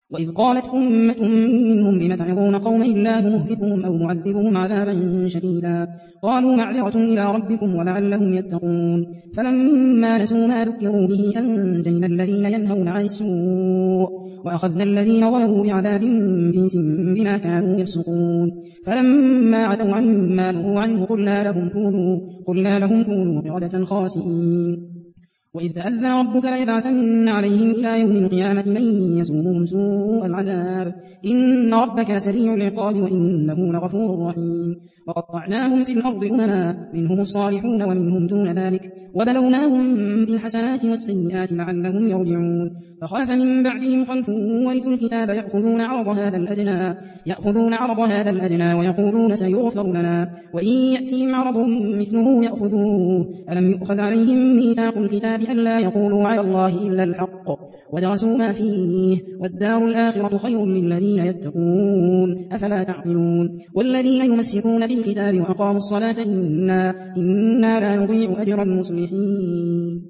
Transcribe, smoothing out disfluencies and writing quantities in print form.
وإذ قالت أمة منهم لم تعظون قوما الله مهلكهم أو معذبهم عذابا شديدا قالوا معذرة إلى ربكم ولعلهم يتقون فلما نسوا ما ذكروا به أنجينا الذين ينهون عن السوء وأخذنا الذين ظلموا بعذاب بئس بما كانوا يفسقون فلما عتوا عما نهوا عنه قلنا لهم كونوا قردة خاسئين وإذ تأذن ربك ليبعثن عليهم إلى يوم القيامة من يسومهم سوء العذاب إن ربك لسريع العقاب وإنه لغفور رحيم وقطعناهم في الأرض أمما منهم الصالحون ومنهم دون ذلك وبلوناهم بالحسنات والسيئات لعلهم يرجعون فخلف من بعدهم خلف ورثوا الكتاب يأخذون عرض هذا الأدنى ويقولون سيغفر لنا وإن يأتهم عرض مثله يأخذوه ألم يؤخذ عليهم ميثاق الكتاب ألا يقولوا على الله إلا الحق ودرسوا ما فيه والدار الآخرة خير للذين يتقون أفلا تعقلون والذين يمسكون بالكتاب وأقاموا الصلاة إنا لا نضيع أجر المصلحين